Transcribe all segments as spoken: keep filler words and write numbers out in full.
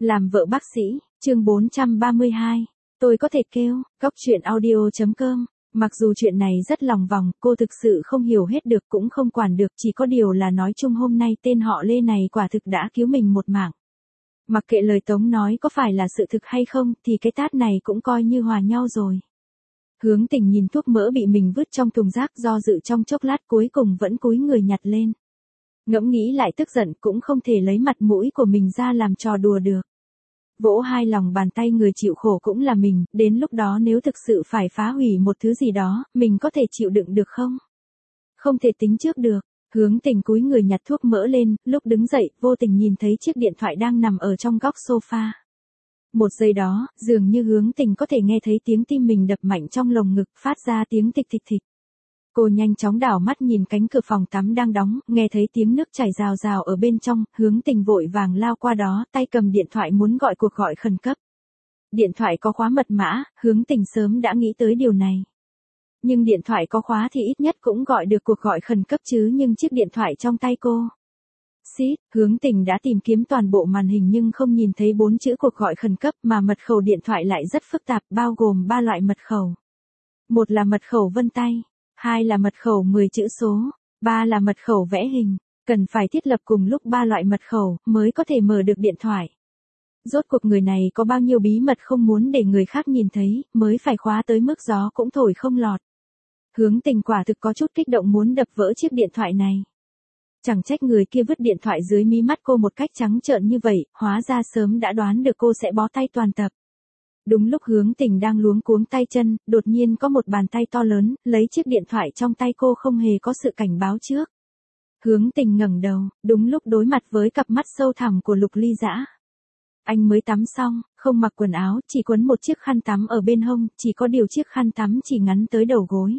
Làm vợ bác sĩ, chương bốn trăm ba mươi hai. Tôi có thể kêu, Cóc truyện audio chấm com. Mặc dù chuyện này rất lòng vòng, cô thực sự không hiểu hết được cũng không quản được, chỉ có điều là nói chung hôm nay tên họ Lê này quả thực đã cứu mình một mạng. Mặc kệ lời Tống nói có phải là sự thực hay không, thì cái tát này cũng coi như hòa nhau rồi. Hướng Tình nhìn thuốc mỡ bị mình vứt trong thùng rác, do dự trong chốc lát cuối cùng vẫn cúi người nhặt lên. Ngẫm nghĩ lại tức giận, cũng không thể lấy mặt mũi của mình ra làm trò đùa được. Vỗ hai lòng bàn tay, người chịu khổ cũng là mình, đến lúc đó nếu thực sự phải phá hủy một thứ gì đó, mình có thể chịu đựng được không? Không thể tính trước được. Hướng Tình cúi người nhặt thuốc mỡ lên, lúc đứng dậy, vô tình nhìn thấy chiếc điện thoại đang nằm ở trong góc sofa. Một giây đó, dường như Hướng Tình có thể nghe thấy tiếng tim mình đập mạnh trong lồng ngực, phát ra tiếng thịch thịch thịch. Cô nhanh chóng đảo mắt nhìn cánh cửa phòng tắm đang đóng, nghe thấy tiếng nước chảy rào rào ở bên trong, Hướng Tình vội vàng lao qua đó, tay cầm điện thoại muốn gọi cuộc gọi khẩn cấp. Điện thoại có khóa mật mã, Hướng Tình sớm đã nghĩ tới điều này. Nhưng điện thoại có khóa thì ít nhất cũng gọi được cuộc gọi khẩn cấp chứ, nhưng chiếc điện thoại trong tay cô. Xít, Hướng Tình đã tìm kiếm toàn bộ màn hình nhưng không nhìn thấy bốn chữ cuộc gọi khẩn cấp, mà mật khẩu điện thoại lại rất phức tạp, bao gồm ba loại mật khẩu. Một là mật khẩu vân tay. Hai là mật khẩu mười chữ số, ba là mật khẩu vẽ hình, cần phải thiết lập cùng lúc ba loại mật khẩu mới có thể mở được điện thoại. Rốt cuộc người này có bao nhiêu bí mật không muốn để người khác nhìn thấy, mới phải khóa tới mức gió cũng thổi không lọt. Hướng Tình quả thực có chút kích động muốn đập vỡ chiếc điện thoại này. Chẳng trách người kia vứt điện thoại dưới mí mắt cô một cách trắng trợn như vậy, hóa ra sớm đã đoán được cô sẽ bó tay toàn tập. Đúng lúc Hướng Tình đang luống cuống tay chân, đột nhiên có một bàn tay to lớn, lấy chiếc điện thoại trong tay cô không hề có sự cảnh báo trước. Hướng Tình ngẩng đầu, đúng lúc đối mặt với cặp mắt sâu thẳm của Lục Ly Dã. Anh mới tắm xong, không mặc quần áo, chỉ quấn một chiếc khăn tắm ở bên hông, chỉ có điều chiếc khăn tắm chỉ ngắn tới đầu gối.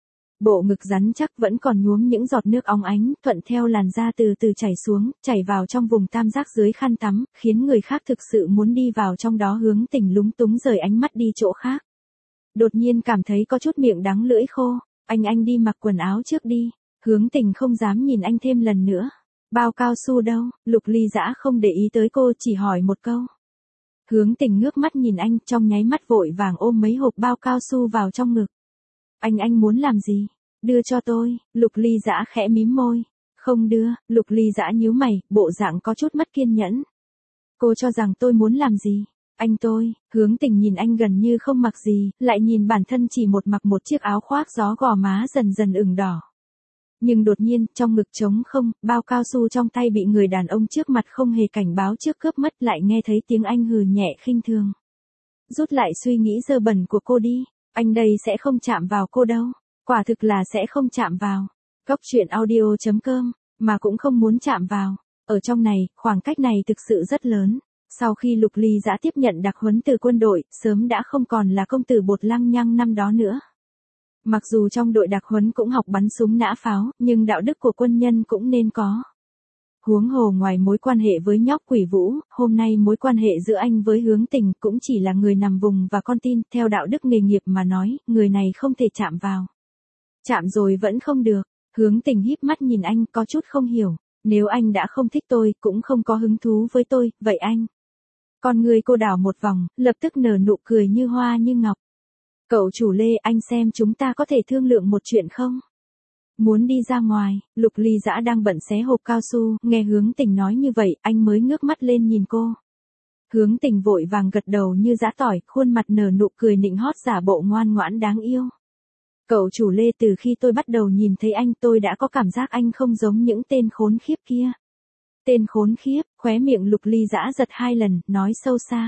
Bộ ngực rắn chắc vẫn còn nhuốm những giọt nước óng ánh, thuận theo làn da từ từ chảy xuống, chảy vào trong vùng tam giác dưới khăn tắm, khiến người khác thực sự muốn đi vào trong đó. Hướng Tình lúng túng rời ánh mắt đi chỗ khác. Đột nhiên cảm thấy có chút miệng đắng lưỡi khô, anh anh đi mặc quần áo trước đi. Hướng Tình không dám nhìn anh thêm lần nữa. Bao cao su đâu? Lục Ly Dã không để ý tới cô, chỉ hỏi một câu. Hướng Tình ngước mắt nhìn anh, trong nháy mắt vội vàng ôm mấy hộp bao cao su vào trong ngực. Anh anh muốn làm gì? Đưa cho tôi. Lục Ly Dã khẽ mím môi. Không đưa. Lục Ly Dã nhíu mày, bộ dạng có chút mất kiên nhẫn. Cô cho rằng tôi muốn làm gì? Anh tôi. Hướng Tình nhìn anh gần như không mặc gì, lại nhìn bản thân chỉ một mặc một chiếc áo khoác gió, gò má dần dần ửng đỏ. Nhưng đột nhiên, trong ngực trống không, bao cao su trong tay bị người đàn ông trước mặt không hề cảnh báo trước cướp mất, lại nghe thấy tiếng anh hừ nhẹ khinh thường. Rút lại suy nghĩ dơ bẩn của cô đi. Anh đây sẽ không chạm vào cô đâu. Quả thực là sẽ không chạm vào. Cóc truyện audio chấm com, mà cũng không muốn chạm vào. Ở trong này, khoảng cách này thực sự rất lớn. Sau khi Lục Ly Dã tiếp nhận đặc huấn từ quân đội, sớm đã không còn là công tử bột lăng nhăng năm đó nữa. Mặc dù trong đội đặc huấn cũng học bắn súng nã pháo, nhưng đạo đức của quân nhân cũng nên có. Huống hồ ngoài mối quan hệ với nhóc Quỷ Vũ, hôm nay mối quan hệ giữa anh với Hướng Tình cũng chỉ là người nằm vùng và con tin, theo đạo đức nghề nghiệp mà nói, người này không thể chạm vào. Chạm rồi vẫn không được. Hướng Tình híp mắt nhìn anh, có chút không hiểu. Nếu anh đã không thích tôi, cũng không có hứng thú với tôi, vậy anh. Con người cô đảo một vòng, lập tức nở nụ cười như hoa như ngọc. Cậu chủ Lê, anh xem chúng ta có thể thương lượng một chuyện không? Muốn đi ra ngoài. Lục Ly Dã đang bận xé hộp cao su, nghe Hướng Tình nói như vậy, anh mới ngước mắt lên nhìn cô. Hướng Tình vội vàng gật đầu như giã tỏi, khuôn mặt nở nụ cười nịnh hót giả bộ ngoan ngoãn đáng yêu. Cậu chủ Lê, từ khi tôi bắt đầu nhìn thấy anh, tôi đã có cảm giác anh không giống những tên khốn khiếp kia. Tên khốn khiếp? Khóe miệng Lục Ly Dã giật hai lần, nói sâu xa.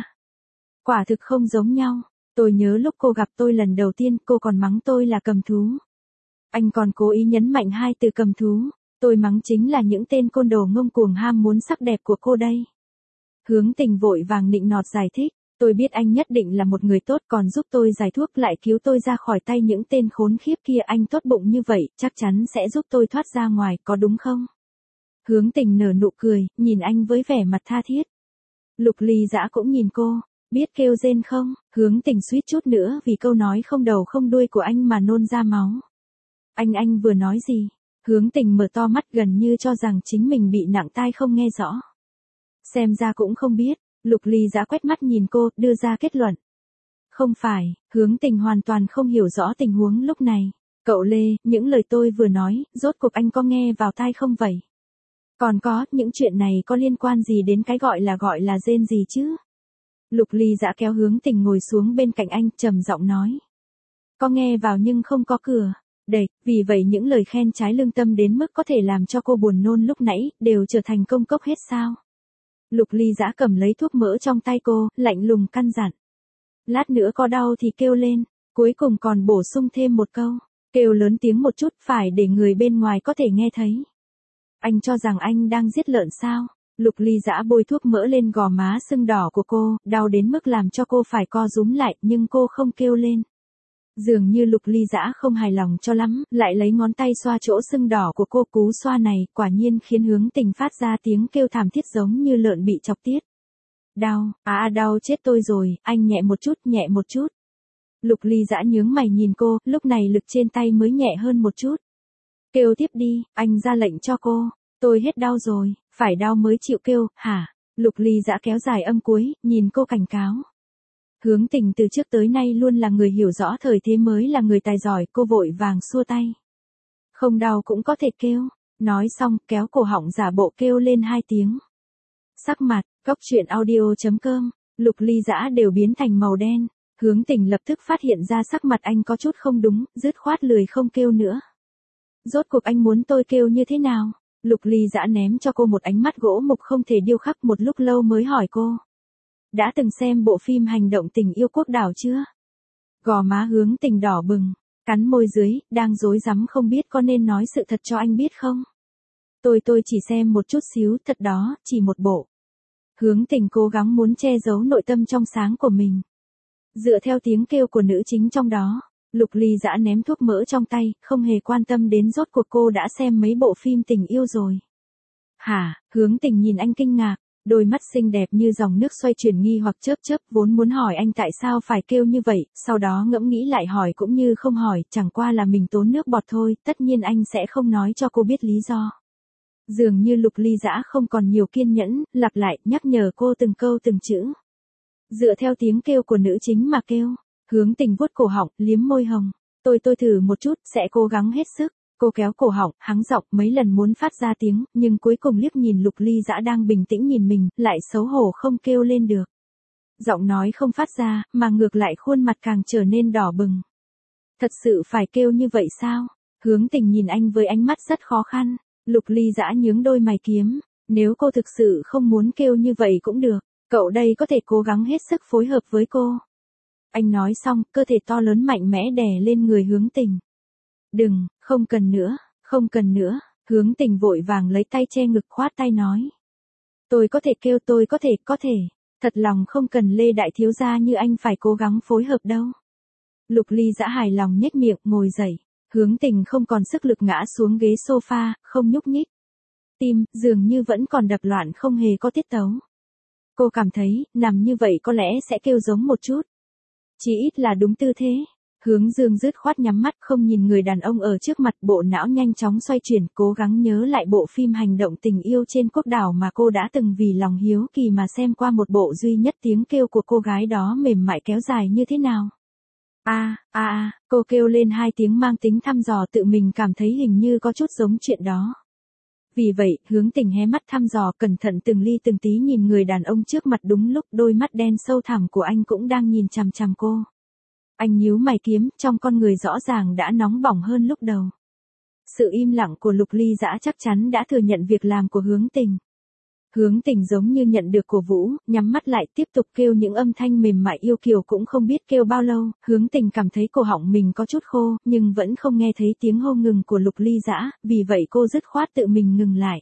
Quả thực không giống nhau. Tôi nhớ lúc cô gặp tôi lần đầu tiên, cô còn mắng tôi là cầm thú. Anh còn cố ý nhấn mạnh hai từ cầm thú. Tôi mắng chính là những tên côn đồ ngông cuồng ham muốn sắc đẹp của cô đây. Hướng Tình vội vàng nịnh nọt giải thích. Tôi biết anh nhất định là một người tốt, còn giúp tôi giải thuốc, lại cứu tôi ra khỏi tay những tên khốn khiếp kia. Anh tốt bụng như vậy, chắc chắn sẽ giúp tôi thoát ra ngoài, có đúng không? Hướng Tình nở nụ cười, nhìn anh với vẻ mặt tha thiết. Lục Ly Dã cũng nhìn cô. Biết kêu rên không? Hướng Tình suýt chút nữa vì câu nói không đầu không đuôi của anh mà nôn ra máu. Anh anh vừa nói gì? Hướng Tình mở to mắt gần như cho rằng chính mình bị nặng tai không nghe rõ. Xem ra cũng không biết. Lục Ly Dã quét mắt nhìn cô, đưa ra kết luận. Không phải, Hướng Tình hoàn toàn không hiểu rõ tình huống lúc này. Cậu Lê, những lời tôi vừa nói, rốt cuộc anh có nghe vào tai không vậy? Còn có, những chuyện này có liên quan gì đến cái gọi là gọi là rên gì chứ? Lục Ly Dã kéo Hướng Tình ngồi xuống bên cạnh anh, trầm giọng nói. Có nghe vào nhưng không có cửa. Đẩy, vì vậy những lời khen trái lương tâm đến mức có thể làm cho cô buồn nôn lúc nãy, đều trở thành công cốc hết sao? Lục Ly Dã cầm lấy thuốc mỡ trong tay cô, lạnh lùng căn dặn. Lát nữa có đau thì kêu lên, cuối cùng còn bổ sung thêm một câu, kêu lớn tiếng một chút, phải để người bên ngoài có thể nghe thấy. Anh cho rằng anh đang giết lợn sao? Lục Ly Dã bôi thuốc mỡ lên gò má sưng đỏ của cô, đau đến mức làm cho cô phải co rúm lại, nhưng cô không kêu lên. Dường như Lục Ly Dã không hài lòng cho lắm, lại lấy ngón tay xoa chỗ sưng đỏ của cô, cú xoa này, quả nhiên khiến Hướng Tình phát ra tiếng kêu thảm thiết giống như lợn bị chọc tiết. Đau, à đau chết tôi rồi, anh nhẹ một chút, nhẹ một chút. Lục Ly Dã nhướng mày nhìn cô, lúc này lực trên tay mới nhẹ hơn một chút. Kêu tiếp đi, anh ra lệnh cho cô, tôi hết đau rồi, phải đau mới chịu kêu, hả? Lục Ly Dã kéo dài âm cuối, nhìn cô cảnh cáo. Hướng Tình từ trước tới nay luôn là người hiểu rõ thời thế mới là người tài giỏi, cô vội vàng xua tay. Không đau cũng có thể kêu, nói xong kéo cổ họng giả bộ kêu lên hai tiếng. Sắc mặt, Cốc Truyện Audio chấm com, Lục Ly Dã đều biến thành màu đen, Hướng Tình lập tức phát hiện ra sắc mặt anh có chút không đúng, dứt khoát lười không kêu nữa. Rốt cuộc anh muốn tôi kêu như thế nào? Lục Ly Dã ném cho cô một ánh mắt gỗ mục không thể điêu khắc, một lúc lâu mới hỏi cô. Đã từng xem bộ phim hành động tình yêu quốc đảo chưa? Gò má Hướng Tình đỏ bừng, cắn môi dưới, đang rối rắm không biết có nên nói sự thật cho anh biết không? Tôi tôi chỉ xem một chút xíu, thật đó, chỉ một bộ. Hướng Tình cố gắng muốn che giấu nội tâm trong sáng của mình. Dựa theo tiếng kêu của nữ chính trong đó, Lục Ly Dã ném thuốc mỡ trong tay, không hề quan tâm đến rốt cuộc cô đã xem mấy bộ phim tình yêu rồi. Hả? Hướng Tình nhìn anh kinh ngạc, đôi mắt xinh đẹp như dòng nước xoay chuyển nghi hoặc chớp chớp, vốn muốn hỏi anh tại sao phải kêu như vậy, sau đó ngẫm nghĩ lại hỏi cũng như không hỏi, chẳng qua là mình tốn nước bọt thôi, tất nhiên anh sẽ không nói cho cô biết lý do. Dường như Lục Ly Dã không còn nhiều kiên nhẫn, lặp lại, nhắc nhở cô từng câu từng chữ. Dựa theo tiếng kêu của nữ chính mà kêu, Hướng Tình vuốt cổ họng, liếm môi hồng. Tôi tôi thử một chút, sẽ cố gắng hết sức. Cô kéo cổ họng, hắng giọng mấy lần muốn phát ra tiếng, nhưng cuối cùng liếc nhìn Lục Ly Dã đang bình tĩnh nhìn mình, lại xấu hổ không kêu lên được. Giọng nói không phát ra, mà ngược lại khuôn mặt càng trở nên đỏ bừng. Thật sự phải kêu như vậy sao? Hướng Tình nhìn anh với ánh mắt rất khó khăn. Lục Ly Dã nhướng đôi mày kiếm. Nếu cô thực sự không muốn kêu như vậy cũng được, cậu đây có thể cố gắng hết sức phối hợp với cô. Anh nói xong, cơ thể to lớn mạnh mẽ đè lên người Hướng Tình. Đừng, không cần nữa, không cần nữa, Hướng Tình vội vàng lấy tay che ngực khoát tay nói. Tôi có thể kêu, tôi có thể, có thể, thật lòng không cần Lê đại thiếu gia như anh phải cố gắng phối hợp đâu. Lục Ly Dã hài lòng nhếch miệng, ngồi dậy, Hướng Tình không còn sức lực ngã xuống ghế sofa, không nhúc nhích. Tim, dường như vẫn còn đập loạn không hề có tiết tấu. Cô cảm thấy, nằm như vậy có lẽ sẽ kêu giống một chút. Chỉ ít là đúng tư thế. Hướng Dương dứt khoát nhắm mắt không nhìn người đàn ông ở trước mặt, bộ não nhanh chóng xoay chuyển, cố gắng nhớ lại bộ phim hành động tình yêu trên quốc đảo mà cô đã từng vì lòng hiếu kỳ mà xem qua, một bộ duy nhất tiếng kêu của cô gái đó mềm mại kéo dài như thế nào. A, a a, cô kêu lên hai tiếng mang tính thăm dò, tự mình cảm thấy hình như có chút giống chuyện đó. Vì vậy, Hướng Tình hé mắt thăm dò, cẩn thận từng ly từng tí nhìn người đàn ông trước mặt, đúng lúc đôi mắt đen sâu thẳm của anh cũng đang nhìn chằm chằm cô. Anh nhíu mày kiếm, trong con người rõ ràng đã nóng bỏng hơn lúc đầu. Sự im lặng của Lục Ly Dã chắc chắn đã thừa nhận việc làm của Hướng Tình. Hướng Tình giống như nhận được cổ vũ, nhắm mắt lại tiếp tục kêu những âm thanh mềm mại yêu kiều, cũng không biết kêu bao lâu, Hướng Tình cảm thấy cổ họng mình có chút khô, nhưng vẫn không nghe thấy tiếng hô ngừng của Lục Ly Dã, vì vậy cô dứt khoát tự mình ngừng lại.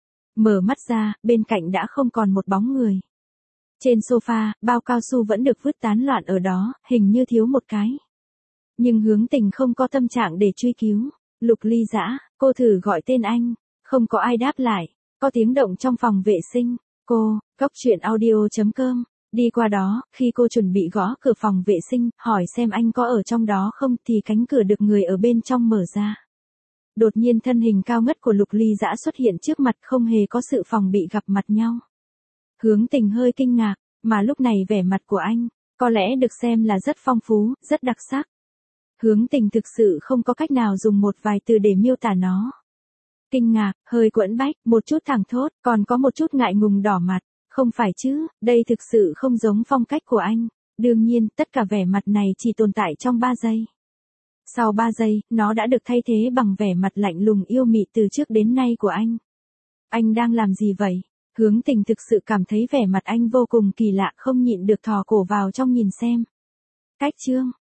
Mở mắt ra, bên cạnh đã không còn một bóng người. Trên sofa, bao cao su vẫn được vứt tán loạn ở đó, hình như thiếu một cái. Nhưng Hướng Tình không có tâm trạng để truy cứu. Lục Ly Dã, cô thử gọi tên anh, không có ai đáp lại. Có tiếng động trong phòng vệ sinh. Cô, Cốc Truyện Audio chấm com, đi qua đó, khi cô chuẩn bị gõ cửa phòng vệ sinh, hỏi xem anh có ở trong đó không, thì cánh cửa được người ở bên trong mở ra. Đột nhiên thân hình cao ngất của Lục Ly Dã xuất hiện trước mặt, không hề có sự phòng bị gặp mặt nhau. Hướng Tình hơi kinh ngạc, Mà lúc này vẻ mặt của anh, có lẽ được xem là rất phong phú, rất đặc sắc. Hướng Tình thực sự không có cách nào dùng một vài từ để miêu tả nó. Kinh ngạc, hơi quẫn bách, một chút thẳng thốt, còn có một chút ngại ngùng đỏ mặt. Không phải chứ, đây thực sự không giống phong cách của anh. Đương nhiên, tất cả vẻ mặt này chỉ tồn tại trong ba giây. Sau ba giây, nó đã được thay thế bằng vẻ mặt lạnh lùng yêu mị từ trước đến nay của anh. Anh đang làm gì vậy? Hướng Tình thực sự cảm thấy vẻ mặt anh vô cùng kỳ lạ, không nhịn được thò cổ vào trong nhìn xem. Cách chương